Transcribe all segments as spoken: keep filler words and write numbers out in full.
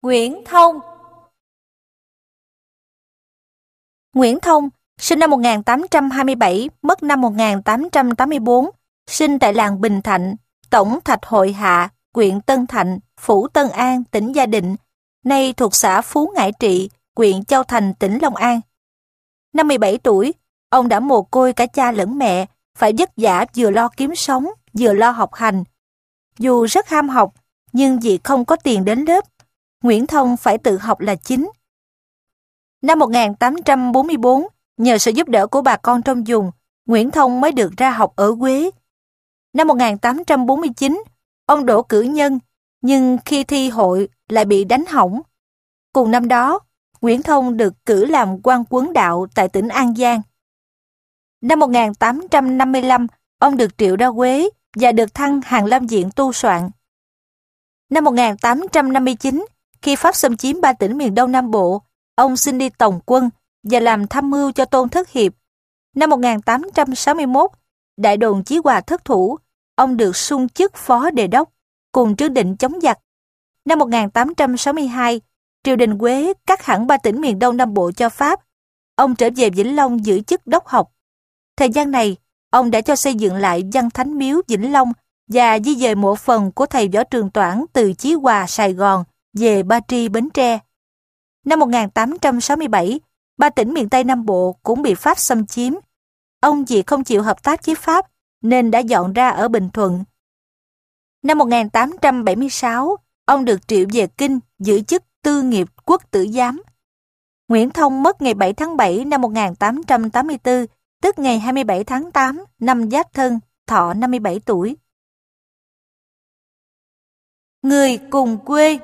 Nguyễn Thông. Nguyễn Thông, sinh năm một nghìn tám trăm hai mươi bảy, mất năm một nghìn tám trăm tám mươi tư, sinh tại làng Bình Thạnh, tổng Thạch Hội Hạ, huyện Tân Thạnh, phủ Tân An, tỉnh Gia Định, nay thuộc xã Phú Ngãi Trị, huyện Châu Thành, tỉnh Long An. Năm mười bảy tuổi, ông đã mồ côi cả cha lẫn mẹ, phải vất vả vừa lo kiếm sống, vừa lo học hành. Dù rất ham học, nhưng vì không có tiền đến lớp, Nguyễn Thông phải tự học là chính. Năm một nghìn tám trăm bốn mươi tư, nhờ sự giúp đỡ của bà con trong vùng, Nguyễn Thông mới được ra học ở Quế. Năm một nghìn tám trăm bốn mươi chín, ông đỗ cử nhân, nhưng khi thi hội lại bị đánh hỏng. Cùng năm đó, Nguyễn Thông được cử làm quan quấn đạo tại tỉnh An Giang. Năm một nghìn tám trăm năm mươi lăm, ông được triệu ra Quế và được thăng Hàn Lâm Viện tu soạn. Năm một nghìn tám trăm năm mươi chín, khi Pháp xâm chiếm ba tỉnh miền Đông Nam Bộ, ông xin đi tổng quân và làm tham mưu cho Tôn Thất Hiệp. Năm một nghìn tám trăm sáu mươi mốt, đại đồn Chí Hòa thất thủ, ông được sung chức phó đề đốc, cùng Trương Định chống giặc. Năm một nghìn tám trăm sáu mươi hai, triều đình Quế cắt hẳn ba tỉnh miền Đông Nam Bộ cho Pháp. Ông trở về Vĩnh Long giữ chức đốc học. Thời gian này, ông đã cho xây dựng lại Văn Thánh Miếu Vĩnh Long và di dời mộ phần của thầy Võ Trường Toản từ Chí Hòa, Sài Gòn về Ba Tri, Bến Tre. Năm một nghìn tám trăm sáu mươi bảy, ba tỉnh miền Tây Nam Bộ cũng bị Pháp xâm chiếm. Ông vì không chịu hợp tác với Pháp nên đã dọn ra ở Bình Thuận. Năm một nghìn tám trăm bảy mươi sáu, ông được triệu về Kinh giữ chức tư nghiệp quốc tử giám. Nguyễn Thông mất ngày bảy tháng bảy năm một nghìn tám trăm tám mươi tư, tức ngày hai mươi bảy tháng tám năm Giáp Thân, thọ năm mươi bảy tuổi. Người cùng quê.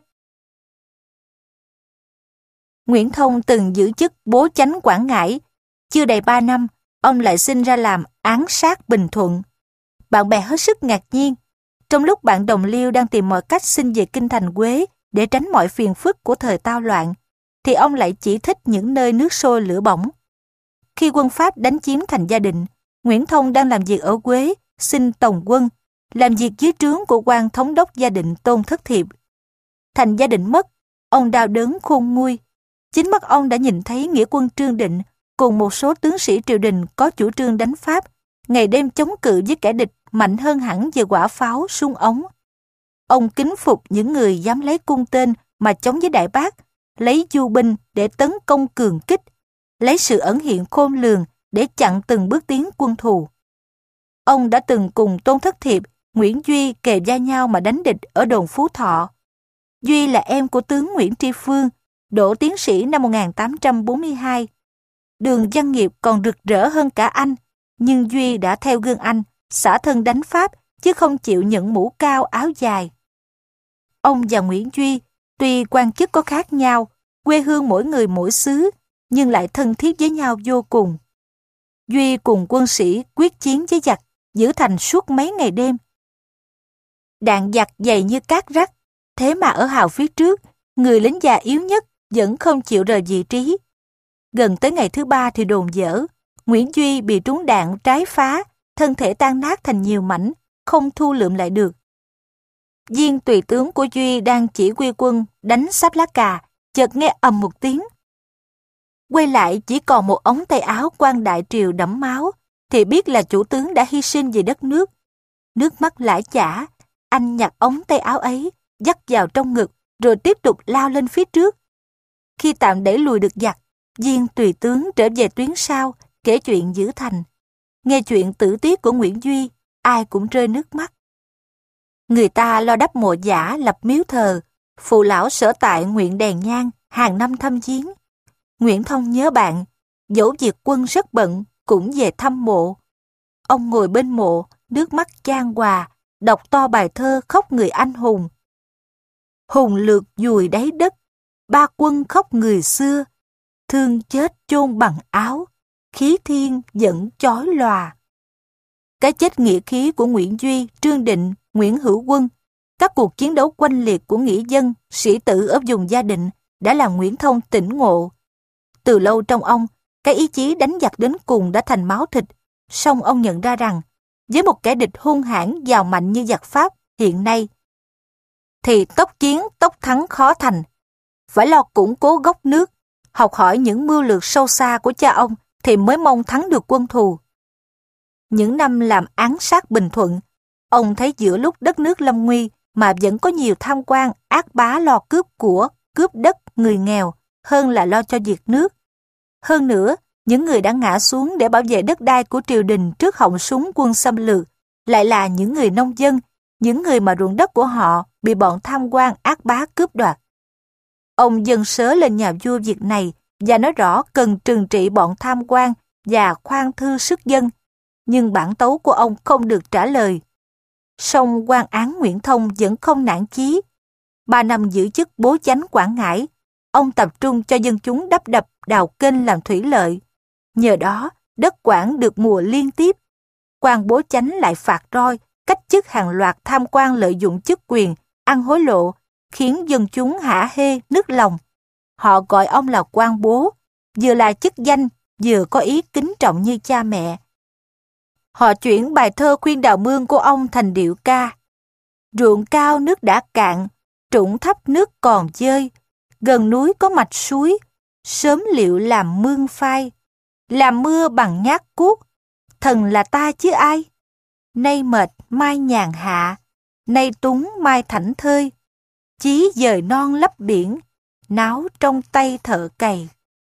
Nguyễn Thông từng giữ chức bố chánh Quảng Ngãi. Chưa đầy ba năm, ông lại xin ra làm án sát Bình Thuận. Bạn bè hết sức ngạc nhiên. Trong lúc bạn đồng liêu đang tìm mọi cách xin về kinh thành Quế để tránh mọi phiền phức của thời tao loạn, thì ông lại chỉ thích những nơi nước sôi lửa bỏng. Khi quân Pháp đánh chiếm thành Gia Định, Nguyễn Thông đang làm việc ở Quế, xin tổng quân, làm việc dưới trướng của quan thống đốc Gia Định Tôn Thất Thiệp. Thành Gia Định mất, ông đau đớn khôn nguôi. Chính mắt ông đã nhìn thấy nghĩa quân Trương Định cùng một số tướng sĩ triều đình có chủ trương đánh Pháp, ngày đêm chống cự với kẻ địch mạnh hơn hẳn về quả pháo, súng ống. Ông kính phục những người dám lấy cung tên mà chống với Đại Bác, lấy du binh để tấn công cường kích, lấy sự ẩn hiện khôn lường để chặn từng bước tiến quân thù. Ông đã từng cùng Tôn Thất Thiệp, Nguyễn Duy kề vai nhau mà đánh địch ở đồn Phú Thọ. Duy là em của tướng Nguyễn Tri Phương, đỗ tiến sĩ năm một nghìn tám trăm bốn mươi hai. Đường văn nghiệp còn rực rỡ hơn cả anh, nhưng Duy đã theo gương anh, xả thân đánh Pháp, chứ không chịu nhận mũ cao áo dài. Ông và Nguyễn Duy, tuy quan chức có khác nhau, quê hương mỗi người mỗi xứ, nhưng lại thân thiết với nhau vô cùng. Duy cùng quân sĩ quyết chiến với giặc, giữ thành suốt mấy ngày đêm. Đạn giặc dày như cát rắc, thế mà ở hào phía trước, người lính già yếu nhất vẫn không chịu rời vị trí. Gần tới ngày thứ ba thì đồn dở, Nguyễn Duy bị trúng đạn trái phá, thân thể tan nát thành nhiều mảnh, không thu lượm lại được. Viên tùy tướng của Duy đang chỉ huy quân đánh Sáp Lá Cà, chợt nghe ầm một tiếng. Quay lại chỉ còn một ống tay áo quan đại triều đẫm máu, thì biết là chủ tướng đã hy sinh vì đất nước. Nước mắt lã chả, anh nhặt ống tay áo ấy, dắt vào trong ngực, rồi tiếp tục lao lên phía trước. Khi tạm đẩy lùi được giặc, Viên tùy tướng trở về tuyến sau, kể chuyện giữ thành. Nghe chuyện tử tiết của Nguyễn Duy, ai cũng rơi nước mắt. Người ta lo đắp mộ giả, lập miếu thờ, phụ lão sở tại nguyện đèn nhang, hàng năm thăm viếng. Nguyễn Thông nhớ bạn, dẫu việc quân rất bận, cũng về thăm mộ. Ông ngồi bên mộ, nước mắt chan hòa, đọc to bài thơ khóc người anh hùng. Hùng lược dùi đáy đất, ba quân khóc người xưa, thương chết chôn bằng áo, khí thiên vẫn chói lòa. Cái chết nghĩa khí của Nguyễn Duy, Trương Định, Nguyễn Hữu Quân, các cuộc chiến đấu oanh liệt của nghĩa dân, sĩ tử ở vùng Gia Định đã làm Nguyễn Thông tỉnh ngộ. Từ lâu trong ông, cái ý chí đánh giặc đến cùng đã thành máu thịt, song ông nhận ra rằng, với một kẻ địch hung hãn, giàu mạnh như giặc Pháp hiện nay, thì tốc chiến tốc thắng khó thành, phải lo củng cố gốc nước, học hỏi những mưu lược sâu xa của cha ông thì mới mong thắng được quân thù. Những năm làm án sát Bình Thuận, ông thấy giữa lúc đất nước lâm nguy mà vẫn có nhiều tham quan ác bá lo cướp của, cướp đất người nghèo hơn là lo cho việc nước. Hơn nữa, những người đã ngã xuống để bảo vệ đất đai của triều đình trước họng súng quân xâm lược lại là những người nông dân, những người mà ruộng đất của họ bị bọn tham quan ác bá cướp đoạt. Ông dâng sớ lên nhà vua việc này và nói rõ cần trừng trị bọn tham quan và khoan thư sức dân, nhưng bản tấu của ông không được trả lời. Song quan án Nguyễn Thông vẫn không nản chí. Ba năm giữ chức bố chánh Quảng Ngãi, ông tập trung cho dân chúng đắp đập đào kênh làm thủy lợi. Nhờ đó, đất Quảng được mùa liên tiếp. Quan bố chánh lại phạt roi, cách chức hàng loạt tham quan lợi dụng chức quyền, ăn hối lộ, khiến dân chúng hả hê, nức lòng. Họ gọi ông là quan bố, vừa là chức danh, vừa có ý kính trọng như cha mẹ. Họ chuyển bài thơ khuyên đào mương của ông thành điệu ca. Ruộng cao nước đã cạn, trũng thấp nước còn dơi, gần núi có mạch suối, sớm liệu làm mương phai. Làm mưa bằng nhát cuốc, thần là ta chứ ai. Nay mệt mai nhàn hạ, nay túng mai thảnh thơi. Chí dời non lấp biển, náo trong tay thợ cày.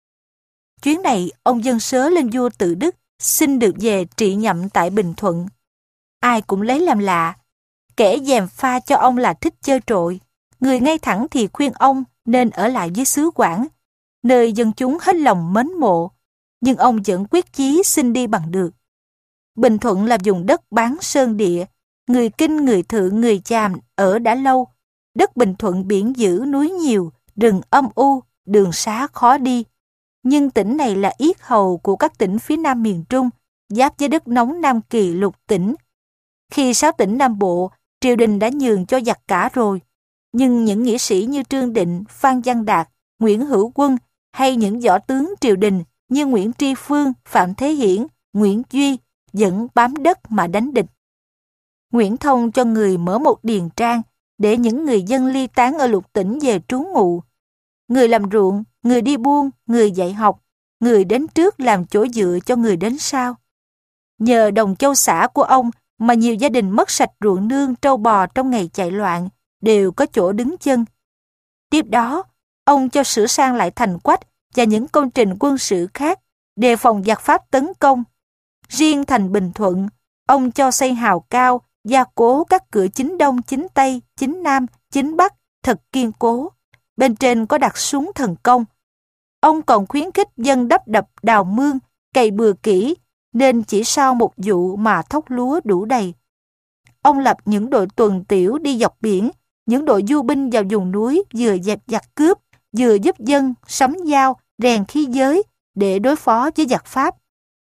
Chuyến này ông dâng sớ lên vua Tự Đức, xin được về trị nhậm tại Bình Thuận. Ai cũng lấy làm lạ. Kẻ gièm pha cho ông là thích chơi trội. Người ngay thẳng thì khuyên ông nên ở lại với xứ Quảng, nơi dân chúng hết lòng mến mộ. Nhưng ông vẫn quyết chí xin đi bằng được. Bình Thuận là vùng đất bán sơn địa. Người Kinh, người Thượng, người Chàm ở đã lâu. Đất Bình Thuận biển dữ núi nhiều, rừng âm u, đường xá khó đi. Nhưng tỉnh này là yết hầu của các tỉnh phía nam miền Trung, giáp với đất nóng Nam Kỳ lục tỉnh. Khi sáu tỉnh Nam Bộ, triều đình đã nhường cho giặc cả rồi. Nhưng những nghĩa sĩ như Trương Định, Phan Văn Đạt, Nguyễn Hữu Quân hay những võ tướng triều đình như Nguyễn Tri Phương, Phạm Thế Hiển, Nguyễn Duy vẫn bám đất mà đánh địch. Nguyễn Thông cho người mở một điền trang để những người dân ly tán ở lục tỉnh về trú ngụ. Người làm ruộng, người đi buôn, người dạy học, người đến trước làm chỗ dựa cho người đến sau. Nhờ đồng châu xã của ông mà nhiều gia đình mất sạch ruộng nương trâu bò trong ngày chạy loạn, đều có chỗ đứng chân. Tiếp đó, ông cho sửa sang lại thành Quách và những công trình quân sự khác, đề phòng giặc Pháp tấn công. Riêng thành Bình Thuận, ông cho xây hào cao, gia cố các cửa chính đông, chính tây, chính nam, chính bắc thật kiên cố. Bên trên có đặt súng thần công. Ông còn khuyến khích dân đắp đập đào mương, cày bừa kỹ, nên chỉ sau một vụ mà thóc lúa đủ đầy. Ông lập những đội tuần tiểu đi dọc biển, những đội du binh vào vùng núi vừa dẹp giặc cướp, vừa giúp dân sắm dao, rèn khí giới để đối phó với giặc Pháp.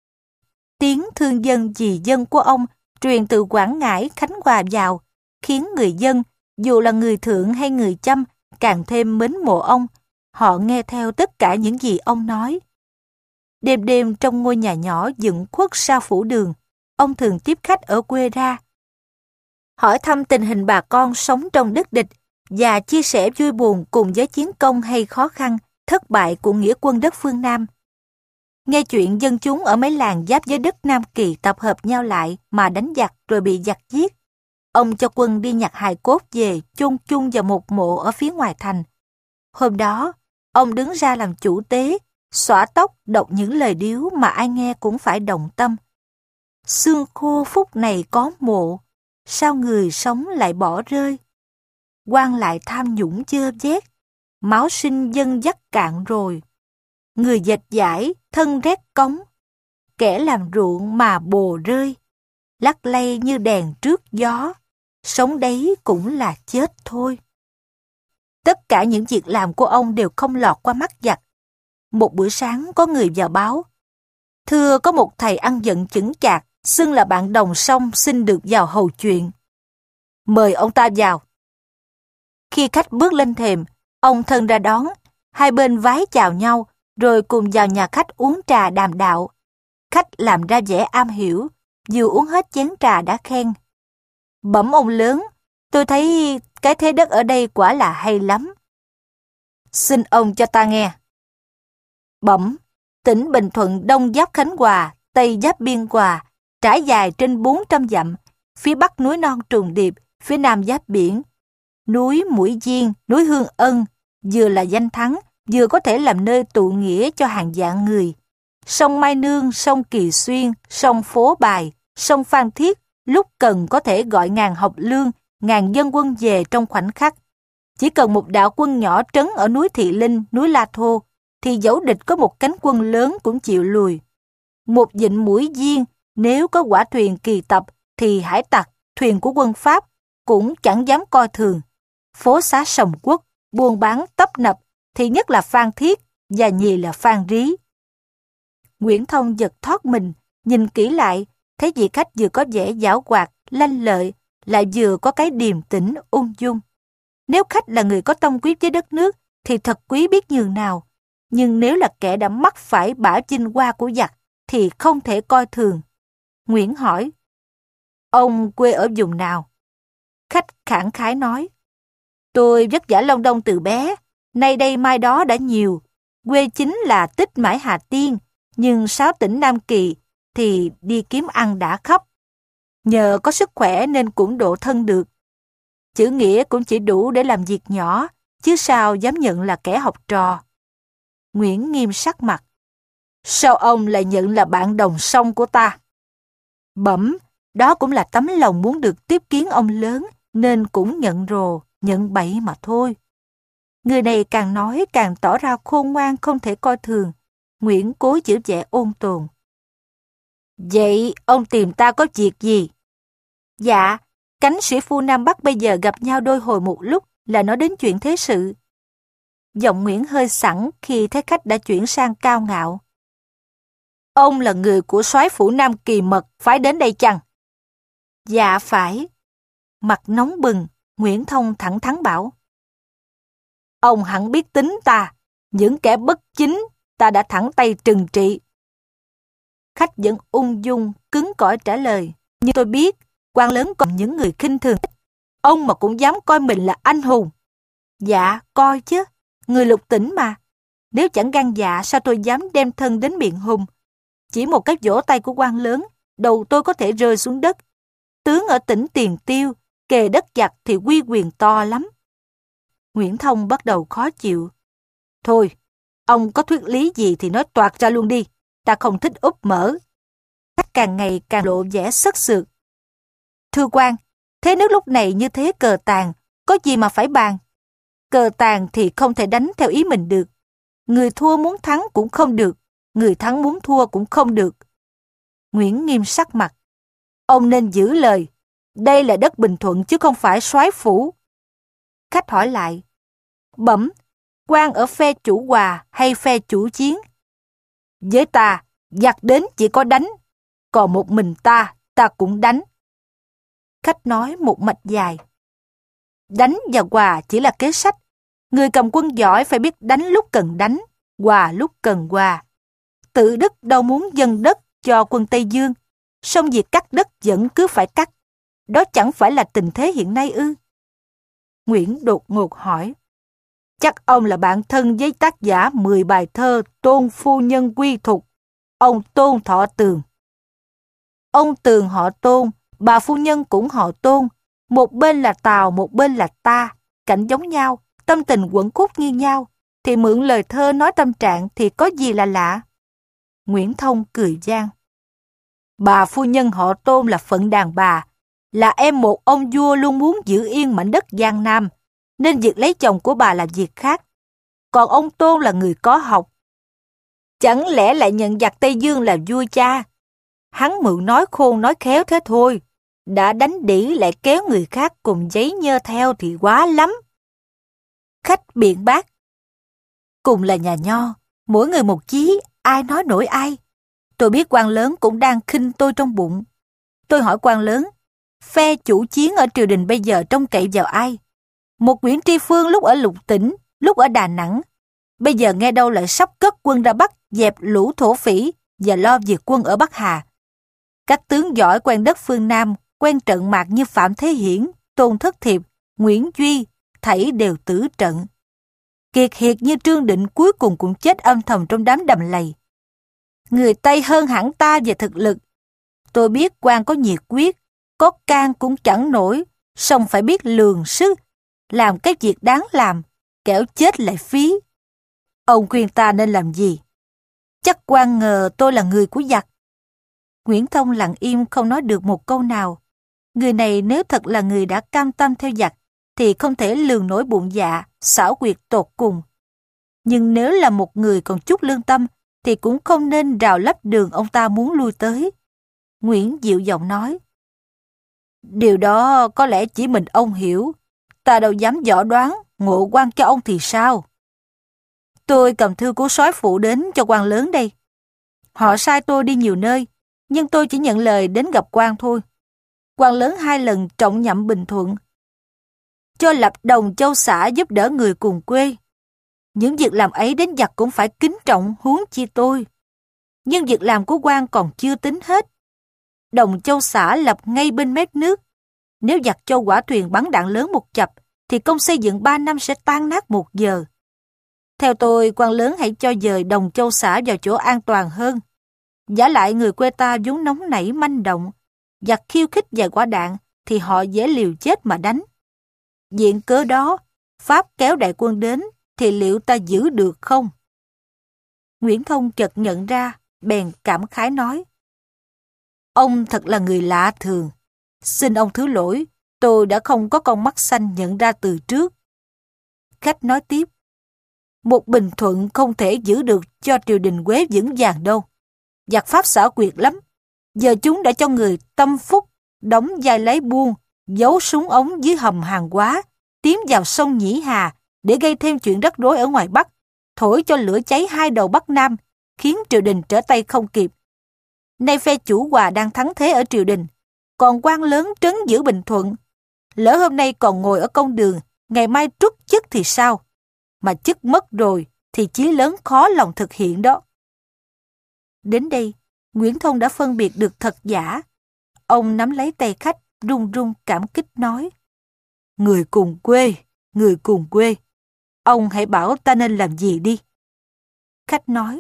Tiếng thương dân vì dân của ông truyền từ Quảng Ngãi, Khánh Hòa vào, khiến người dân, dù là người Thượng hay người Chăm, càng thêm mến mộ ông. Họ nghe theo tất cả những gì ông nói. Đêm đêm trong ngôi nhà nhỏ dựng khuất sau phủ đường, ông thường tiếp khách ở quê ra, hỏi thăm tình hình bà con sống trong đất địch và chia sẻ vui buồn cùng với chiến công hay khó khăn, thất bại của nghĩa quân đất phương Nam. Nghe chuyện dân chúng ở mấy làng giáp với đất Nam Kỳ tập hợp nhau lại mà đánh giặc rồi bị giặc giết. Ông cho quân đi nhặt hài cốt về chôn chung vào một mộ ở phía ngoài thành. Hôm đó, ông đứng ra làm chủ tế, xõa tóc đọc những lời điếu mà ai nghe cũng phải động tâm. Xương khô phút này có mộ, sao người sống lại bỏ rơi? Quan lại tham nhũng dơ vét, máu sinh dân dắt cạn rồi. Người dệt dải, thân rét cống, kẻ làm ruộng mà bồ rơi, lắc lay như đèn trước gió, sống đấy cũng là chết thôi. Tất cả những việc làm của ông đều không lọt qua mắt giặc. Một bữa sáng có người vào báo, thưa có một thầy ăn giận chững chạc, xưng là bạn đồng song xin được vào hầu chuyện. Mời ông ta vào. Khi khách bước lên thềm, ông thân ra đón, hai bên vái chào nhau, rồi cùng vào nhà khách uống trà đàm đạo. Khách làm ra vẻ am hiểu, vừa uống hết chén trà đã khen. Bẩm ông lớn, tôi thấy cái thế đất ở đây quả là hay lắm. Xin ông cho ta nghe. Bẩm, tỉnh Bình Thuận đông giáp Khánh Hòa, tây giáp Biên Hòa, trải dài trên bốn trăm dặm, phía bắc núi non trùng điệp, phía nam giáp biển. Núi Mũi Diên, núi Hương Ân, vừa là danh thắng, vừa có thể làm nơi tụ nghĩa cho hàng vạn người. Sông Mai Nương, sông Kỳ Xuyên, sông Phố Bài, sông Phan Thiết, lúc cần có thể gọi ngàn học lương, ngàn dân quân về trong khoảnh khắc. Chỉ cần một đạo quân nhỏ trấn ở núi Thị Linh, núi La Thô, thì dẫu địch có một cánh quân lớn cũng chịu lùi. Một vịnh Mũi Diên, nếu có quả thuyền kỳ tập, thì hải tặc, thuyền của quân Pháp, cũng chẳng dám coi thường. Phố xá Sầm Quốc, buôn bán tấp nập, thì nhất là Phan Thiết, và nhì là Phan Rí. Nguyễn Thông giật thoát mình, nhìn kỹ lại, thấy vị khách vừa có vẻ giảo hoạt, lanh lợi, lại vừa có cái điềm tĩnh, ung dung. Nếu khách là người có tâm quyết với đất nước, thì thật quý biết nhường nào. Nhưng nếu là kẻ đã mắc phải bả chinh hoa của giặc, thì không thể coi thường. Nguyễn hỏi, ông quê ở vùng nào? Khách khẳng khái nói, tôi vất vả Long Đong từ bé, nay đây mai đó đã nhiều. Quê chính là Tích Mãi Hà Tiên, nhưng sáu tỉnh Nam Kỳ thì đi kiếm ăn đã khắp. Nhờ có sức khỏe nên cũng độ thân được. Chữ nghĩa cũng chỉ đủ để làm việc nhỏ, chứ sao dám nhận là kẻ học trò. Nguyễn nghiêm sắc mặt. Sao ông lại nhận là bạn đồng song của ta? Bẩm, đó cũng là tấm lòng muốn được tiếp kiến ông lớn, nên cũng nhận rồ, nhận bậy mà thôi. Người này càng nói càng tỏ ra khôn ngoan không thể coi thường. Nguyễn cố giữ vẻ ôn tồn. Vậy ông tìm ta có việc gì? Dạ, cánh sĩ phu Nam Bắc bây giờ gặp nhau đôi hồi một lúc là nói đến chuyện thế sự. Giọng Nguyễn hơi sẵn khi thấy khách đã chuyển sang cao ngạo. Ông là người của soái phủ Nam Kỳ Mật, phải đến đây chăng? Dạ phải. Mặt nóng bừng, Nguyễn Thông thẳng thắn bảo. Ông hẳn biết tính ta, những kẻ bất chính ta đã thẳng tay trừng trị. Khách vẫn ung dung, cứng cỏi trả lời. Nhưng tôi biết, quan lớn còn những người khinh thường. Ông mà cũng dám coi mình là anh hùng. Dạ, coi chứ. Người Lục Tỉnh mà. Nếu chẳng gan dạ, sao tôi dám đem thân đến miệng hùng. Chỉ một cái vỗ tay của quan lớn, đầu tôi có thể rơi xuống đất. Tướng ở tỉnh Tiền Tiêu, kề đất giặc thì uy quyền to lắm. Nguyễn Thông bắt đầu khó chịu. Thôi, ông có thuyết lý gì thì nói toạc ra luôn đi. Ta không thích úp mở. Khách càng ngày càng lộ vẻ sất sượt. Thưa quan, thế nước lúc này như thế cờ tàn, có gì mà phải bàn. Cờ tàn thì không thể đánh theo ý mình được. Người thua muốn thắng cũng không được, người thắng muốn thua cũng không được. Nguyễn nghiêm sắc mặt. Ông nên giữ lời. Đây là đất Bình Thuận chứ không phải soái phủ. Khách hỏi lại. Bẩm, quan ở phe chủ hòa hay phe chủ chiến? Với ta, giặc đến chỉ có đánh. Còn một mình ta, ta cũng đánh. Khách nói một mạch dài. Đánh và hòa chỉ là kế sách. Người cầm quân giỏi phải biết đánh lúc cần đánh, hòa lúc cần hòa. Tự Đức đâu muốn dâng đất cho quân Tây Dương, song việc cắt đất vẫn cứ phải cắt. Đó chẳng phải là tình thế hiện nay ư? Nguyễn đột ngột hỏi. Chắc ông là bạn thân với tác giả mười bài thơ Tôn Phu Nhân Quy Thục, ông Tôn Thọ Tường. Ông Tường họ Tôn, bà phu nhân cũng họ Tôn. Một bên là Tào, một bên là ta, cảnh giống nhau, tâm tình quẩn khúc như nhau, thì mượn lời thơ nói tâm trạng thì có gì là lạ. Nguyễn Thông cười gian. Bà phu nhân họ Tôn là phận đàn bà, là em một ông vua luôn muốn giữ yên mảnh đất Giang Nam, nên việc lấy chồng của bà là việc khác. Còn ông Tôn là người có học. Chẳng lẽ lại nhận giặc Tây Dương là vua cha? Hắn mượn nói khôn nói khéo thế thôi. Đã đánh đỉ lại kéo người khác cùng giấy nhơ theo thì quá lắm. Khách biện bác. Cùng là nhà Nho, mỗi người một chí, ai nói nổi ai. Tôi biết quan lớn cũng đang khinh tôi trong bụng. Tôi hỏi quan lớn, phe chủ chiến ở triều đình bây giờ trông cậy vào ai? Một Nguyễn Tri Phương lúc ở Lục Tỉnh, lúc ở Đà Nẵng. Bây giờ nghe đâu lại sắp cất quân ra Bắc dẹp lũ thổ phỉ và lo việc quân ở Bắc Hà. Các tướng giỏi quen đất phương Nam, quen trận mạc như Phạm Thế Hiển, Tôn Thất Thiệp, Nguyễn Duy, thảy đều tử trận. Kiệt hiệt như Trương Định cuối cùng cũng chết âm thầm trong đám đầm lầy. Người Tây hơn hẳn ta về thực lực. Tôi biết quan có nhiệt quyết, có can cũng chẳng nổi, song phải biết lường sức, làm cái việc đáng làm, kẻo chết lại phí. Ông khuyên ta nên làm gì? Chắc quan ngờ tôi là người của giặc. Nguyễn Thông lặng im không nói được một câu nào. Người này nếu thật là người đã cam tâm theo giặc, thì không thể lường nổi bụng dạ, xảo quyệt tột cùng. Nhưng nếu là một người còn chút lương tâm, thì cũng không nên rào lấp đường ông ta muốn lui tới. Nguyễn dịu giọng nói. Điều đó có lẽ chỉ mình ông hiểu. Ta đâu dám dò đoán, ngộ quan cho ông thì sao? Tôi cầm thư của soái phụ đến cho quan lớn đây. Họ sai tôi đi nhiều nơi, nhưng tôi chỉ nhận lời đến gặp quan thôi. Quan lớn hai lần trọng nhậm Bình Thuận, cho lập đồng châu xã giúp đỡ người cùng quê. Những việc làm ấy đến giặc cũng phải kính trọng, huống chi tôi. Nhưng việc làm của quan còn chưa tính hết. Đồng châu xã lập ngay bên mép nước. Nếu giặc cho quả thuyền bắn đạn lớn một chập, thì công xây dựng ba năm sẽ tan nát một giờ. Theo tôi, quan lớn hãy cho dời đồng châu xã vào chỗ an toàn hơn. Giả lại người quê ta vốn nóng nảy manh động, giặc khiêu khích vài quả đạn thì họ dễ liều chết mà đánh. Diện cớ đó, Pháp kéo đại quân đến thì liệu ta giữ được không? Nguyễn Thông chợt nhận ra, bèn cảm khái nói. Ông thật là người lạ thường. Xin ông thứ lỗi, tôi đã không có con mắt xanh nhận ra từ trước. Khách nói tiếp. Một Bình Thuận không thể giữ được cho triều đình Quế vững vàng đâu. Giặc Pháp xảo quyệt lắm. Giờ chúng đã cho người tâm phúc, đóng vai lấy buôn, giấu súng ống dưới hầm hàng hóa, tiến vào sông Nhĩ Hà để gây thêm chuyện rắc rối ở ngoài Bắc, thổi cho lửa cháy hai đầu Bắc Nam, khiến triều đình trở tay không kịp. Nay phe chủ hòa đang thắng thế ở triều đình, còn quan lớn trấn giữ Bình Thuận. Lỡ hôm nay còn ngồi ở công đường, ngày mai trút chức thì sao? Mà chức mất rồi thì chí lớn khó lòng thực hiện đó. Đến đây, Nguyễn Thông đã phân biệt được thật giả. Ông nắm lấy tay khách, run run cảm kích nói. Người cùng quê, người cùng quê. Ông hãy bảo ta nên làm gì đi. Khách nói.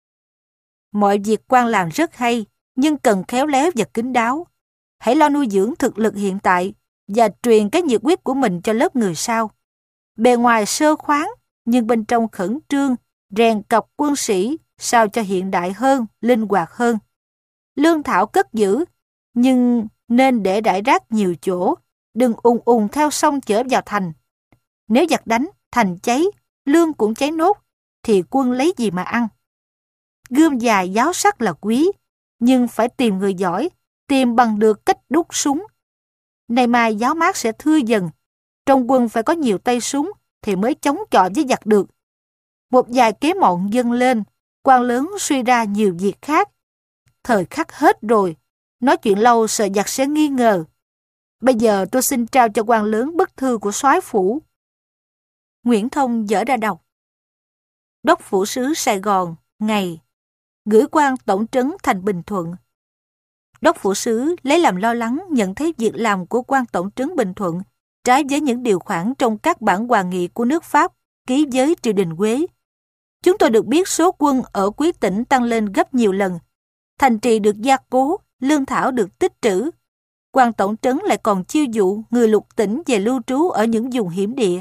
Mọi việc quan làm rất hay, nhưng cần khéo léo và kín đáo. Hãy lo nuôi dưỡng thực lực hiện tại và truyền cái nhiệt huyết của mình cho lớp người sau. Bề ngoài sơ khoáng, nhưng bên trong khẩn trương, rèn cọc quân sĩ sao cho hiện đại hơn, linh hoạt hơn. Lương thảo cất giữ, nhưng nên để rải rác nhiều chỗ, đừng ùn ùn theo sông chở vào thành. Nếu giặc đánh, thành cháy, lương cũng cháy nốt, thì quân lấy gì mà ăn? Gươm dài giáo sắc là quý, nhưng phải tìm người giỏi, tìm bằng được cách đúc súng. Nay mai giáo mát sẽ thưa dần, trong quân phải có nhiều tay súng thì mới chống chọi với giặc được. Một vài kế mọn dâng lên, quan lớn suy ra nhiều việc khác. Thời khắc hết rồi, nói chuyện lâu sợ giặc sẽ nghi ngờ. Bây giờ tôi xin trao cho quan lớn bức thư của soái phủ. Nguyễn Thông dở ra đọc. Đốc phủ sứ Sài Gòn, ngày gửi quan tổng trấn thành Bình Thuận. Đốc phủ sứ lấy làm lo lắng nhận thấy việc làm của quan tổng trấn Bình Thuận trái với những điều khoản trong các bản hòa nghị của nước Pháp ký với triều đình Quế. Chúng tôi được biết số quân ở quý tỉnh tăng lên gấp nhiều lần, thành trì được gia cố, lương thảo được tích trữ. Quan tổng trấn lại còn chiêu dụ người lục tỉnh về lưu trú ở những vùng hiểm địa.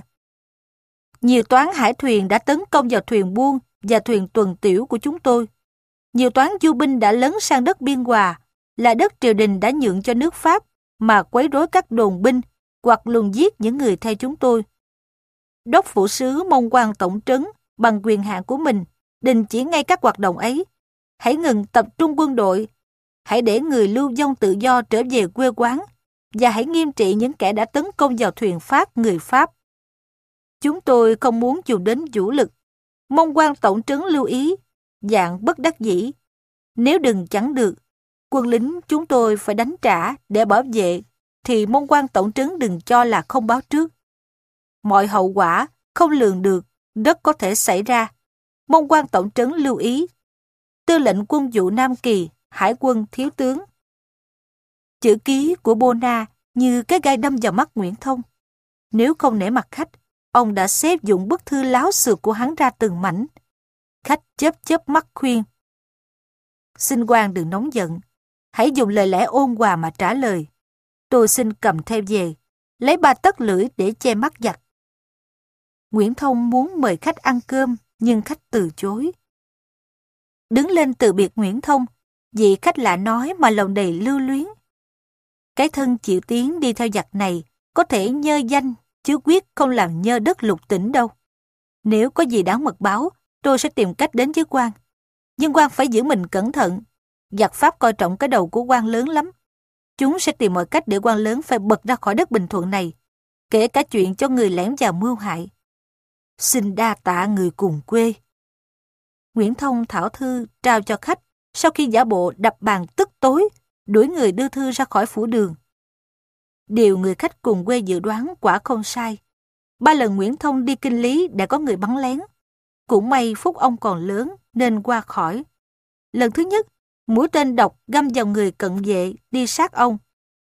Nhiều toán hải thuyền đã tấn công vào thuyền buôn và thuyền tuần tiểu của chúng tôi. Nhiều toán du binh đã lấn sang đất Biên Hòa, là đất triều đình đã nhượng cho nước Pháp, mà quấy rối các đồn binh hoặc lùng giết những người theo chúng tôi. Đốc phủ sứ mong quan tổng trấn bằng quyền hạn của mình đình chỉ ngay các hoạt động ấy. Hãy ngừng tập trung quân đội, hãy để người lưu vong tự do trở về quê quán và hãy nghiêm trị những kẻ đã tấn công vào thuyền Pháp người Pháp. Chúng tôi không muốn dùng đến vũ lực, mong quan tổng trấn lưu ý, dạng bất đắc dĩ. Nếu đừng chẳng được, quân lính chúng tôi phải đánh trả để bảo vệ, thì mong quan tổng trấn đừng cho là không báo trước. Mọi hậu quả không lường được rất có thể xảy ra. Mong quan tổng trấn lưu ý. Tư lệnh quân vụ Nam Kỳ, Hải quân thiếu tướng. Chữ ký của Bona như cái gai đâm vào mắt Nguyễn Thông. Nếu không nể mặt khách, Ông đã xếp dụng bức thư láo xược của hắn ra từng mảnh. Khách chớp chớp mắt khuyên: "Xin quan đừng nóng giận. Hãy dùng lời lẽ ôn hòa mà trả lời. Tôi xin cầm theo về, lấy ba tấc lưỡi để che mắt giặc." Nguyễn Thông muốn mời khách ăn cơm, nhưng khách từ chối. Đứng lên từ biệt Nguyễn Thông, vị khách lạ nói mà lòng đầy lưu luyến: "Cái thân chịu tiếng đi theo giặc này có thể nhơ danh, chứ quyết không làm nhơ đất lục tỉnh đâu. Nếu có gì đáng mật báo, tôi sẽ tìm cách đến với quan. Nhưng quan phải giữ mình cẩn thận. Giặc Pháp coi trọng cái đầu của quan lớn lắm. Chúng sẽ tìm mọi cách để quan lớn phải bật ra khỏi đất Bình Thuận này, kể cả chuyện cho người lẻn vào mưu hại. Xin đa tạ người cùng quê." Nguyễn Thông thảo thư trao cho khách, sau khi giả bộ đập bàn tức tối, đuổi người đưa thư ra khỏi phủ đường. Điều người khách cùng quê dự đoán quả không sai. Ba lần Nguyễn Thông đi kinh lý đã có người bắn lén. Cũng may phúc ông còn lớn nên qua khỏi. Lần thứ nhất, mũi tên độc găm vào người cận vệ đi sát ông.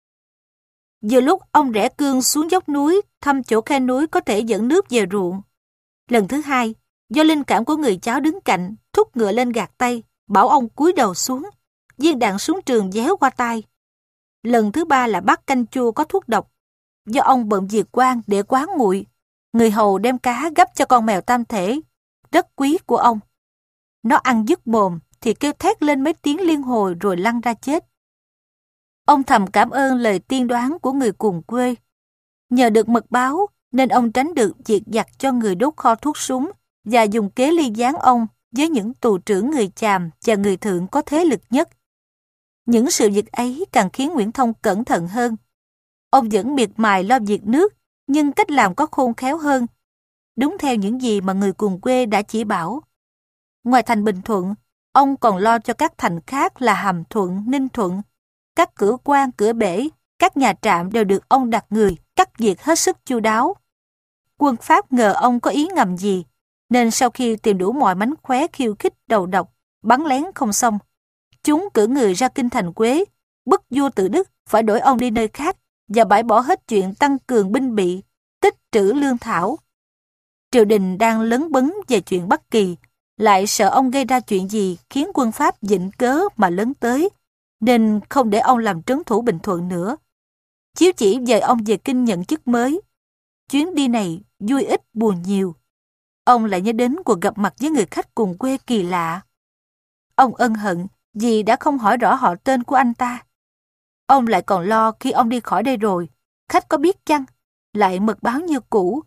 Vừa lúc ông rẽ cương xuống dốc núi thăm chỗ khe núi có thể dẫn nước về ruộng. Lần thứ hai, do linh cảm của người cháu đứng cạnh, thúc ngựa lên gạt tay, bảo ông cúi đầu xuống. Viên đạn súng trường déo qua tai. Lần thứ ba là bát canh chua có thuốc độc. Do ông bận việc quan để quá nguội, người hầu đem cá gắp cho con mèo tam thể, rất quý của ông. Nó ăn dứt mồm thì kêu thét lên mấy tiếng liên hồi rồi lăn ra chết. Ông thầm cảm ơn lời tiên đoán của người cùng quê. Nhờ được mật báo nên ông tránh được việc giặc cho người đốt kho thuốc súng và dùng kế ly gián ông với những tù trưởng người Chàm và người Thượng có thế lực nhất. Những sự việc ấy càng khiến Nguyễn Thông cẩn thận hơn. Ông vẫn miệt mài lo việc nước, nhưng cách làm có khôn khéo hơn, đúng theo những gì mà người cùng quê đã chỉ bảo. Ngoài thành Bình Thuận, ông còn lo cho các thành khác là Hàm Thuận, Ninh Thuận. Các cửa quan, cửa bể, các nhà trạm đều được ông đặt người cắt việc hết sức chu đáo. Quân Pháp ngờ ông có ý ngầm gì, nên sau khi tìm đủ mọi mánh khóe khiêu khích đầu độc, bắn lén không xong, chúng cử người ra kinh thành Quế, bức vua Tự Đức phải đổi ông đi nơi khác và bãi bỏ hết chuyện tăng cường binh bị, tích trữ lương thảo. Triều đình đang lấn bấn về chuyện Bắc Kỳ, lại sợ ông gây ra chuyện gì khiến quân Pháp vịnh cớ mà lấn tới, nên không để ông làm trấn thủ Bình Thuận nữa. Chiếu chỉ dời ông về kinh nhận chức mới. Chuyến đi này vui ít buồn nhiều. Ông lại nhớ đến cuộc gặp mặt với người khách cùng quê kỳ lạ. Ông ân hận vì đã không hỏi rõ họ tên của anh ta. Ông lại còn lo khi ông đi khỏi đây rồi, khách có biết chăng, lại mật báo như cũ.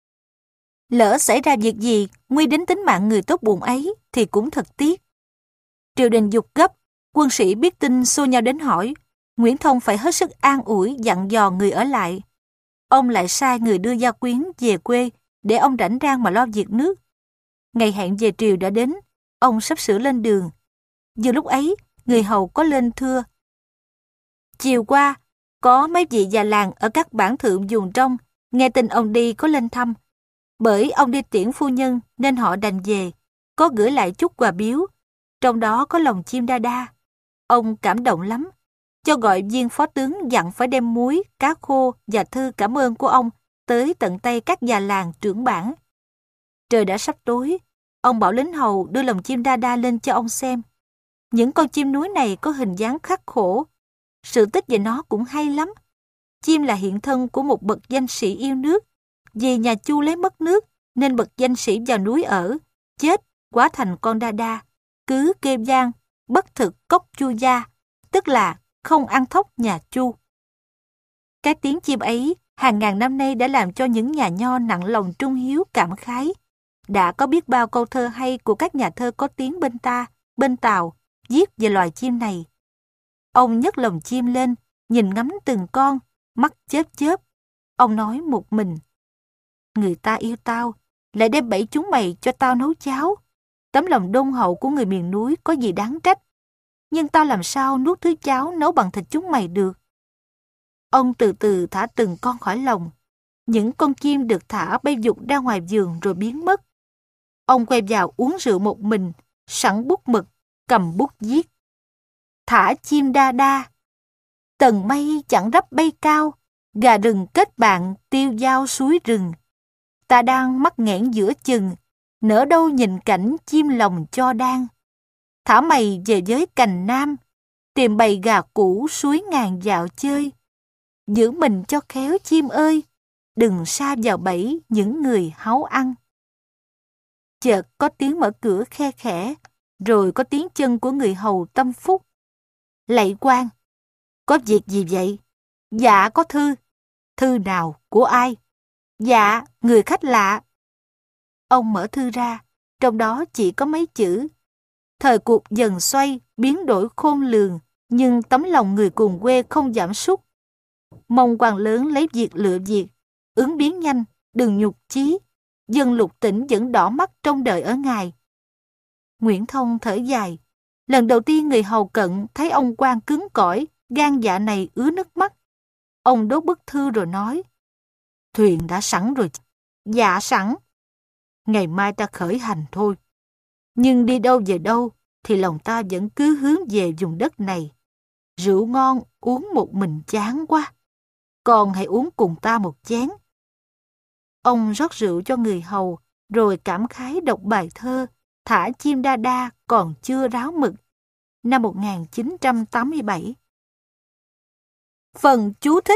Lỡ xảy ra việc gì nguy đến tính mạng người tốt bụng ấy thì cũng thật tiếc. Triều đình giục gấp, quân sĩ biết tin xô nhau đến hỏi. Nguyễn Thông phải hết sức an ủi dặn dò người ở lại. Ông lại sai người đưa gia quyến về quê để ông rảnh rang mà lo việc nước. Ngày hẹn về triều đã đến, ông sắp sửa lên đường. Vừa lúc ấy, người hầu có lên thưa: "Chiều qua, có mấy vị già làng ở các bản thượng vùng trong, nghe tin ông đi có lên thăm. Bởi ông đi tiễn phu nhân nên họ đành về, có gửi lại chút quà biếu, trong đó có lồng chim đa đa. Ông cảm động lắm, cho gọi viên phó tướng dặn phải đem muối, cá khô và thư cảm ơn của ông tới tận tay các già làng trưởng bản." Trời đã sắp tối, ông bảo lính hầu đưa lồng chim đa đa lên cho ông xem. Những con chim núi này có hình dáng khắc khổ. Sự tích về nó cũng hay lắm. Chim là hiện thân của một bậc danh sĩ yêu nước. Vì nhà Chu lấy mất nước nên bậc danh sĩ vào núi ở, chết hóa thành con đa đa, cứ kêu vang bất thực cốc Chu gia, tức là không ăn thóc nhà Chu. Cái tiếng chim ấy hàng ngàn năm nay đã làm cho những nhà nho nặng lòng trung hiếu cảm khái. Đã có biết bao câu thơ hay của các nhà thơ có tiếng bên ta, bên Tàu viết về loài chim này. Ông nhấc lồng chim lên, nhìn ngắm từng con, mắt chớp chớp. Ông nói một mình: "Người ta yêu tao, lại đem bẫy chúng mày cho tao nấu cháo. Tấm lòng đôn hậu của người miền núi có gì đáng trách. Nhưng tao làm sao nuốt thứ cháo nấu bằng thịt chúng mày được?" Ông từ từ thả từng con khỏi lồng. Những con chim được thả bay vụt ra ngoài vườn rồi biến mất. Ông quay vào uống rượu một mình, sẵn bút mực, cầm bút viết: "Thả chim đa đa, tầng mây chẳng rắp bay cao, gà rừng kết bạn tiêu dao suối rừng. Ta đang mắc nghẽn giữa chừng, nỡ đâu nhìn cảnh chim lòng cho đang. Thả mày về với cành nam, tìm bầy gà cũ suối ngàn dạo chơi. Giữ mình cho khéo chim ơi, đừng sa vào bẫy những người háu ăn. Chợt có tiếng mở cửa khe khẽ, rồi có tiếng chân của người hầu tâm phúc. Lạy quan, có việc gì vậy? Dạ có thư. Thư nào, của ai? Dạ, người khách lạ. Ông mở thư ra, trong đó chỉ có mấy chữ. Thời cuộc dần xoay, biến đổi khôn lường, nhưng tấm lòng người cùng quê không giảm sút. Mong quan lớn lấy việc lựa việc, ứng biến nhanh, đừng nhục chí. Dân Lục Tỉnh vẫn đỏ mắt trông đợi ở ngài. Nguyễn Thông thở dài. Lần đầu tiên người hầu cận thấy ông quan cứng cỏi, gan dạ này ứa nước mắt. Ông đốt bức thư rồi nói: Thuyền đã sẵn rồi. Dạ sẵn. Ngày mai ta khởi hành thôi. Nhưng đi đâu về đâu thì lòng ta vẫn cứ hướng về vùng đất này. Rượu ngon uống một mình chán quá. Con hãy uống cùng ta một chén. Ông rót rượu cho người hầu, rồi cảm khái đọc bài thơ Thả chim đa đa còn chưa ráo mực, năm một nghìn chín trăm tám mươi bảy. Phần chú thích.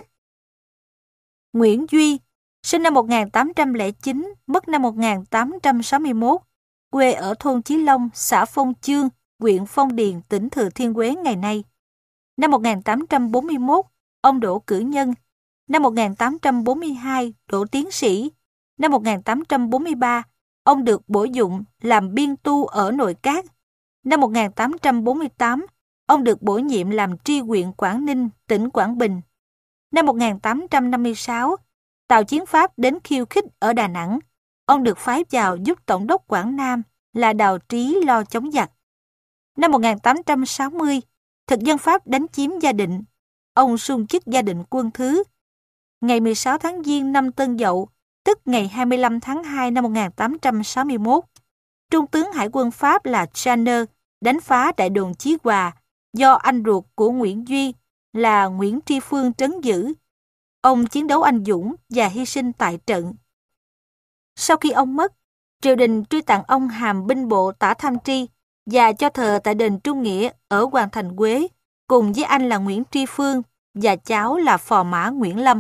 Nguyễn Duy, sinh năm một nghìn tám trăm lẻ chín, mất năm một nghìn tám trăm sáu mươi mốt, quê ở thôn Chí Long, xã Phong Chương, huyện Phong Điền, tỉnh Thừa Thiên Huế ngày nay. Năm một nghìn tám trăm bốn mươi mốt, ông đỗ cử nhân. Năm một nghìn tám trăm bốn mươi hai, đỗ tiến sĩ. Năm một nghìn tám trăm bốn mươi ba, ông được bổ dụng làm biên tu ở Nội Các. Năm một nghìn tám trăm bốn mươi tám, ông được bổ nhiệm làm tri huyện Quảng Ninh, tỉnh Quảng Bình. Năm một nghìn tám trăm năm mươi sáu, tàu chiến Pháp đến khiêu khích ở Đà Nẵng. Ông được phái vào giúp Tổng đốc Quảng Nam là Đào Trí lo chống giặc. Năm một nghìn tám trăm sáu mươi, thực dân Pháp đánh chiếm Gia Định. Ông sung chức Gia Định quân thứ. Ngày mười sáu tháng Giêng năm Tân Dậu, tức ngày hai mươi lăm tháng hai năm một nghìn tám trăm sáu mươi mốt, Trung tướng Hải quân Pháp là Channer đánh phá đại đồn Chí Hòa do anh ruột của Nguyễn Duy là Nguyễn Tri Phương trấn giữ. Ông chiến đấu anh dũng và hy sinh tại trận. Sau khi ông mất, triều đình truy tặng ông hàm binh bộ tả tham tri và cho thờ tại đền Trung Nghĩa ở Hoàng Thành Quế, cùng với anh là Nguyễn Tri Phương và cháu là phò mã Nguyễn Lâm.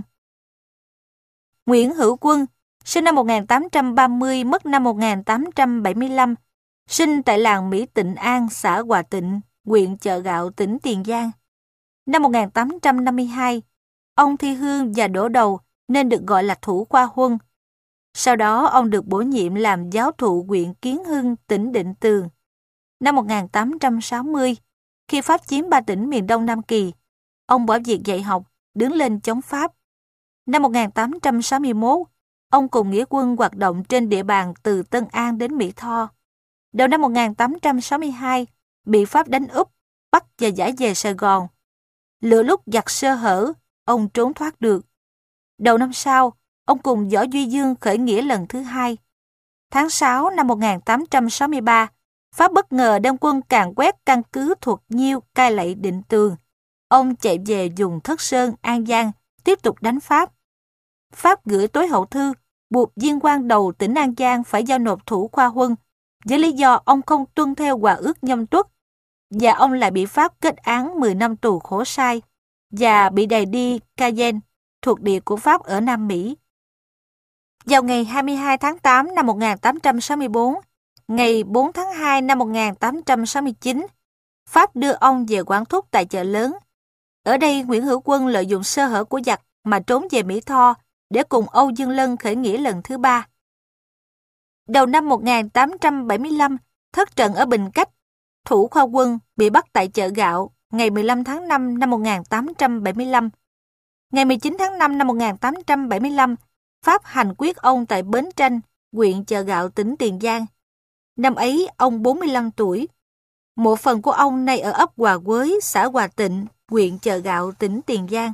Nguyễn Hữu Quân, sinh năm một nghìn tám trăm ba mươi, mất năm một nghìn tám trăm bảy mươi lăm, sinh tại làng Mỹ Tịnh An, xã Hòa Tịnh, huyện Chợ Gạo, tỉnh Tiền Giang. Năm một nghìn tám trăm năm mươi hai, ông thi hương và đổ đầu nên được gọi là thủ khoa huân. Sau đó ông được bổ nhiệm làm giáo thụ huyện Kiến Hưng, tỉnh Định Tường. Năm một nghìn tám trăm sáu mươi, khi Pháp chiếm ba tỉnh miền Đông Nam Kỳ, ông bỏ việc dạy học, đứng lên chống Pháp. Năm một nghìn tám trăm sáu mươi mốt, ông cùng nghĩa quân hoạt động trên địa bàn từ Tân An đến Mỹ Tho. Đầu năm một nghìn tám trăm sáu mươi hai, bị Pháp đánh úp, bắt và giải về Sài Gòn. Lựa lúc giặc sơ hở, ông trốn thoát được. Đầu năm sau, ông cùng Võ Duy Dương khởi nghĩa lần thứ hai. Tháng sáu năm một nghìn tám trăm sáu mươi ba, Pháp bất ngờ đem quân càn quét căn cứ thuộc Nhiêu, Cai Lậy, Định Tường. Ông chạy về vùng Thất Sơn, An Giang, tiếp tục đánh Pháp. Pháp gửi tối hậu thư, buộc viên quan đầu tỉnh An Giang phải giao nộp thủ khoa huân, với lý do ông không tuân theo hòa ước Nhâm Tuất, và ông lại bị Pháp kết án mười năm tù khổ sai, và bị đày đi Cayenne, thuộc địa của Pháp ở Nam Mỹ. Vào ngày hai mươi hai tháng tám năm một nghìn tám trăm sáu mươi tư, ngày bốn tháng hai năm một nghìn tám trăm sáu mươi chín, Pháp đưa ông về quản thúc tại Chợ Lớn. Ở đây Nguyễn Hữu Quân lợi dụng sơ hở của giặc mà trốn về Mỹ Tho để cùng Âu Dương Lân khởi nghĩa lần thứ ba. Đầu năm một nghìn tám trăm bảy mươi lăm, thất trận ở Bình Cách, thủ khoa quân bị bắt tại Chợ Gạo ngày mười lăm tháng năm năm một nghìn tám trăm bảy mươi lăm. Ngày mười chín tháng năm năm một nghìn tám trăm bảy mươi lăm, Pháp hành quyết ông tại Bến Tranh, huyện Chợ Gạo, tỉnh Tiền Giang. Năm ấy, ông bốn mươi lăm tuổi. Mộ phần của ông nay ở ấp Hòa Quới, xã Hòa Tịnh, huyện Chợ Gạo, tỉnh Tiền Giang.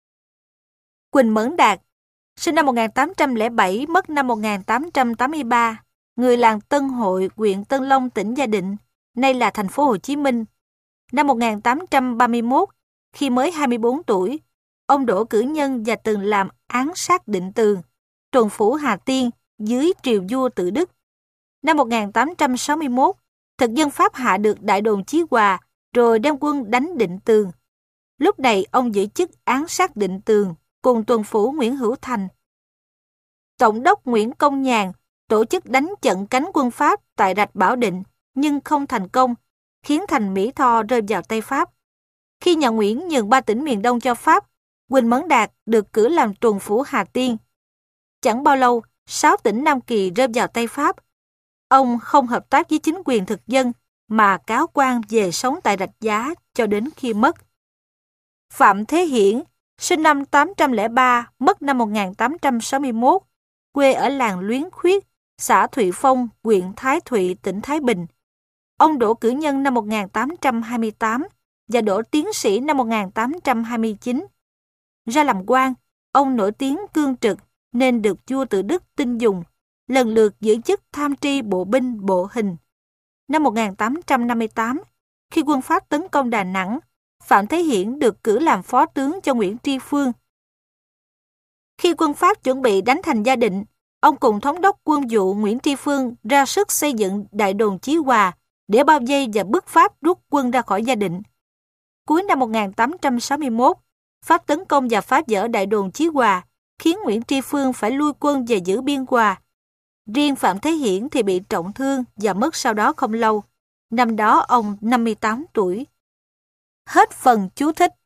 Quỳnh Mẫn Đạt, sinh năm một nghìn tám trăm lẻ bảy, mất năm một nghìn tám trăm tám mươi ba, người làng Tân Hội, huyện Tân Long, tỉnh Gia Định, nay là thành phố Hồ Chí Minh. Năm một nghìn tám trăm ba mươi mốt, khi mới hai mươi bốn tuổi, ông đỗ cử nhân và từng làm án sát Định Tường, tuần phủ Hà Tiên dưới triều vua Tự Đức. Năm một nghìn tám trăm sáu mươi mốt, thực dân Pháp hạ được Đại đồn Chí Hòa, rồi đem quân đánh Định Tường. Lúc này ông giữ chức án sát Định Tường cùng tuần phủ Nguyễn Hữu Thành. Tổng đốc Nguyễn Công Nhàn tổ chức đánh chặn cánh quân Pháp tại rạch Bảo Định nhưng không thành công, khiến thành Mỹ Tho rơi vào tay Pháp. Khi nhà Nguyễn nhường ba tỉnh miền Đông cho Pháp, Huỳnh Mẫn Đạt được cử làm tuần phủ Hà Tiên. Chẳng bao lâu, sáu tỉnh Nam Kỳ rơi vào tay Pháp. Ông không hợp tác với chính quyền thực dân mà cáo quan về sống tại Rạch Giá cho đến khi mất. Phạm Thế Hiển, sinh năm tám trăm lẻ ba, mất năm một nghìn tám trăm sáu mươi mốt, quê ở làng Luyến Khuyết, xã Thụy Phong, huyện Thái Thụy, tỉnh Thái Bình. Ông đỗ cử nhân năm một nghìn tám trăm hai mươi tám và đỗ tiến sĩ năm một nghìn tám trăm hai mươi chín. Ra làm quan, ông nổi tiếng cương trực nên được vua Tự Đức tin dùng, lần lượt giữ chức tham tri bộ binh bộ hình. Năm một nghìn tám trăm năm mươi tám, khi quân Pháp tấn công Đà Nẵng, Phạm Thế Hiển được cử làm phó tướng cho Nguyễn Tri Phương. Khi quân Pháp chuẩn bị đánh thành Gia Định, ông cùng thống đốc quân vụ Nguyễn Tri Phương ra sức xây dựng Đại đồn Chí Hòa để bao vây và bức Pháp rút quân ra khỏi Gia Định. Cuối năm một nghìn tám trăm sáu mươi mốt, Pháp tấn công và phá vỡ Đại đồn Chí Hòa, khiến Nguyễn Tri Phương phải lui quân về giữ Biên Hòa. Riêng Phạm Thế Hiển thì bị trọng thương và mất sau đó không lâu. Năm đó ông năm mươi tám tuổi. Hết phần chú thích.